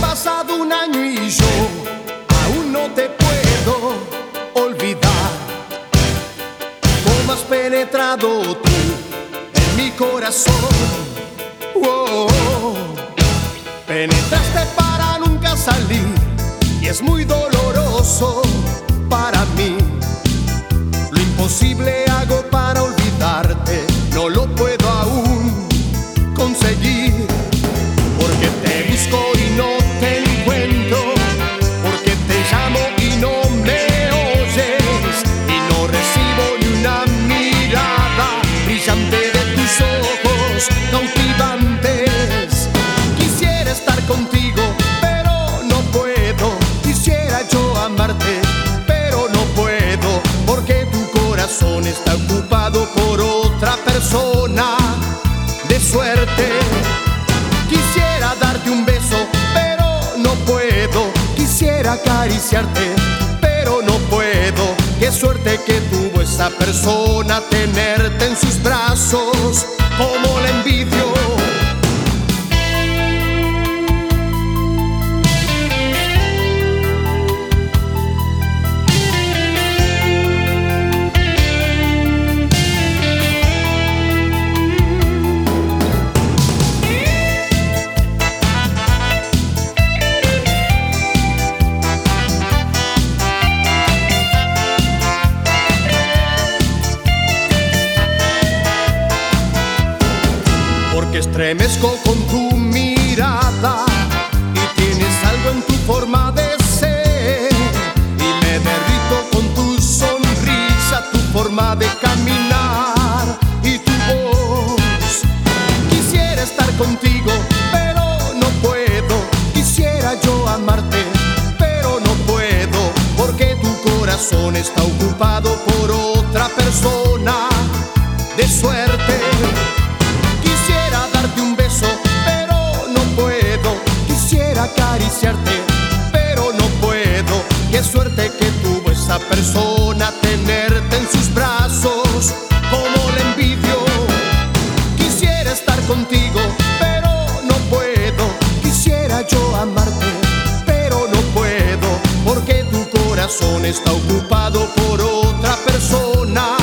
pasado un año y yo aún no te puedo olvidar. ¿Cómo has penetrado tú en mi corazón? Oh, penetraste para nunca salir y es muy doloroso para mí. Lo imposible hago para olvidarte, no lo puedo aún conseguir. Porque te busco y no te encuentro, porque te llamo y no me oyes, y no recibo ni una mirada brillante de tus ojos cautivantes. Quisiera estar contigo, pero no puedo. Quisiera yo amarte, pero no puedo, porque tu corazón está ocupado por otra persona. De suerte quisiera darte un beso, pero no puedo. Quisiera acariciarte, pero no puedo. Qué suerte que tuvo esa persona tenerte en sus brazos. Como la envidio. Porque estremezco con tu mirada y tienes algo en tu forma de ser, y me derrito con tu sonrisa, tu forma de caminar y tu voz. Quisiera estar contigo, pero no puedo. Quisiera yo amarte, pero no puedo, porque tu corazón está ocupado por otra persona. De suerte quisiera darte un beso, pero no puedo. Quisiera acariciarte, pero no puedo. Qué suerte que tuvo esa persona tenerte en sus brazos. Como la envidio. Quisiera estar contigo, pero no puedo. Quisiera yo amarte, pero no puedo, porque tu corazón está ocupado por otra persona.